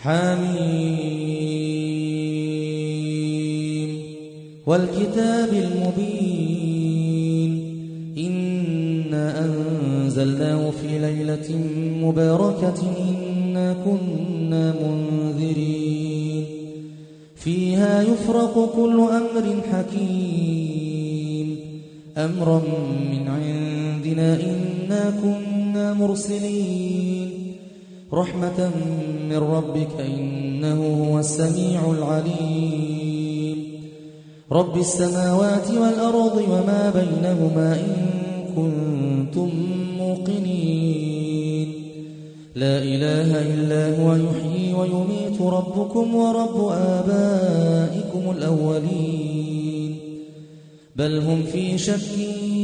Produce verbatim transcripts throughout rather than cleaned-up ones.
حميم والكتاب المبين إنا أنزلناه في ليلة مباركة إنا كنا منذرين فيها يفرق كل أمر حكيم أمرا من عندنا إنا كنا مرسلين رحمة من ربك إنه هو السميع العليم رب السماوات والأرض وما بينهما إن كنتم موقنين لا إله إلا هو يحيي ويميت ربكم ورب آبائكم الأولين بل هم في شك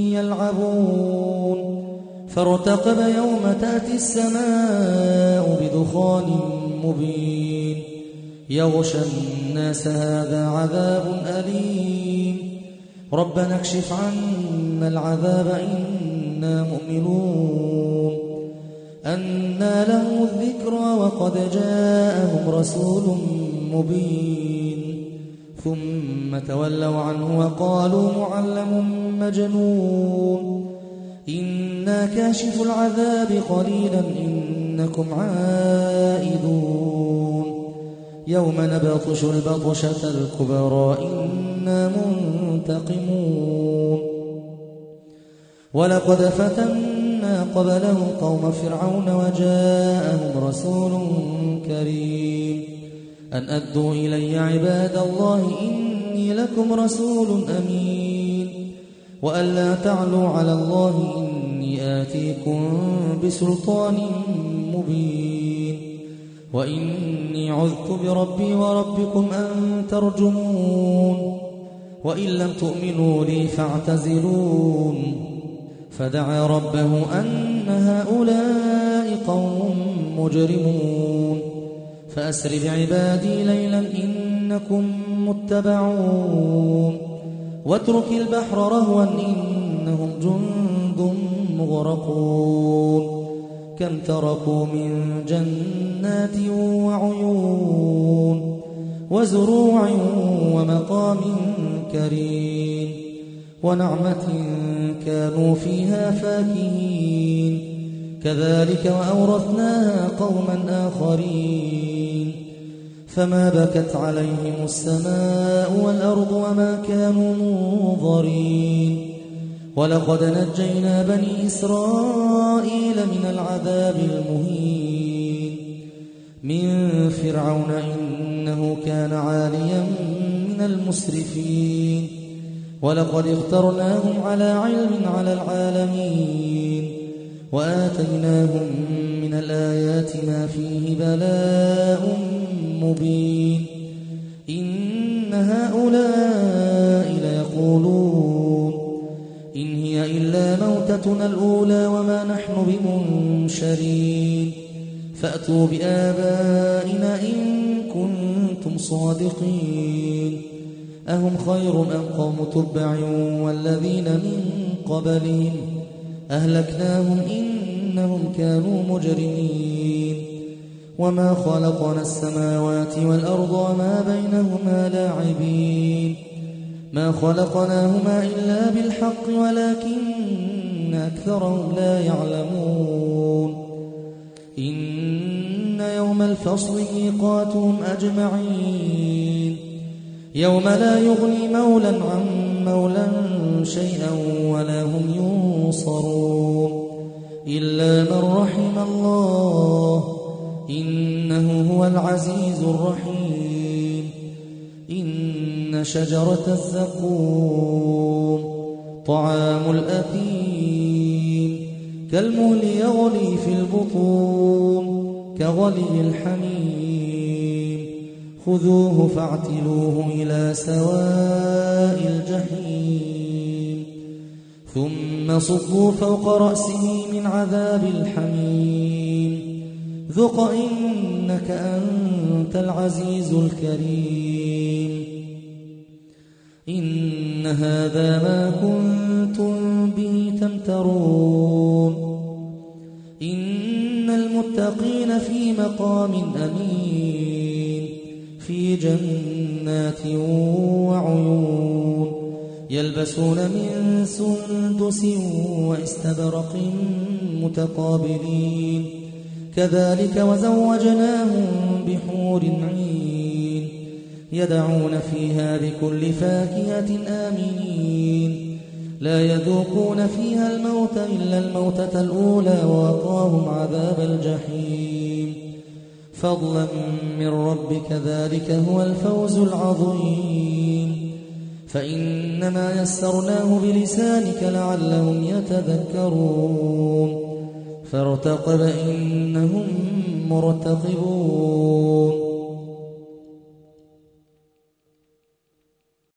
يلعبون فارتقب يوم تأتي السماء بدخان مبين يغشى الناس هذا عذاب أليم ربنا اكشف عنا العذاب إنا مؤمنون أنى لهم الذكرى وقد جاءهم رسول مبين ثم تولوا عنه وقالوا معلم مجنون إنا كاشف العذاب قليلا إنكم عائدون يوم نبطش البطشة الكبرى إنا منتقمون ولقد فتنا قبلهم قوم فرعون وجاءهم رسول كريم أن أدوا إلي عباد الله إني لكم رسول أمين وألا تعلوا على الله إني آتيكم بسلطان مبين وإني عذت بربي وربكم أن ترجمون وإن لم تؤمنوا لي فاعتزلون فدعا ربه أن هؤلاء قوم مجرمون فأسر بعبادي ليلا إنكم متبعون واترك البحر رهوا إنهم جند مغرقون كم تركوا من جنات وعيون وزروع ومقام كريم ونعمة كانوا فيها فاكهين كذلك وأورثناها قوما آخرين فما بكت عليهم السماء والأرض وما كانوا منظرين ولقد نجينا بني إسرائيل من العذاب المهين من فرعون إنه كان عاليا من المسرفين ولقد اخترناهم على علم على العالمين وآتيناهم من الآيات ما فيه بلاء مبين إن هؤلاء ليقولون إن هي إلا موتتنا الأولى وما نحن بمنشرين فأتوا بآبائنا إن كنتم صادقين أهم خير أم قوم تبع والذين من قبلهم أهلكناهم إنهم كانوا مجرمين وما خلقنا السماوات والأرض وما بينهما لاعبين ما خلقناهما إلا بالحق ولكن أكثرهم لا يعلمون إن يوم الفصل ميقاتهم أجمعين يوم لا يغني مولى عن مولى شيئا ولا هم ينصرون إلا من رحم الله إنه هو العزيز الرحيم إن شجرة الزقوم طعام الأثيم كالمهل يغلي في البطون كغلي الحميم خذوه فاعتلوه إلى سواء الجحيم ثم صبوا فوق رأسه من عذاب الحميم ذق إنك أنت العزيز الكريم إن هذا ما كنتم به تمترون إن المتقين في مقام أمين في جنات وعيون يلبسون من سندس واستبرق متقابلين كذلك وزوجناهم بحور عين يدعون فيها بكل فاكهة آمنين لا يذوقون فيها الموت إلا الموتة الأولى ووقاهم عذاب الجحيم فضلا من ربك ذلك هو الفوز العظيم فإنما يسرناه بلسانك لعلهم يتذكرون فارتقب إنهم مرتقبون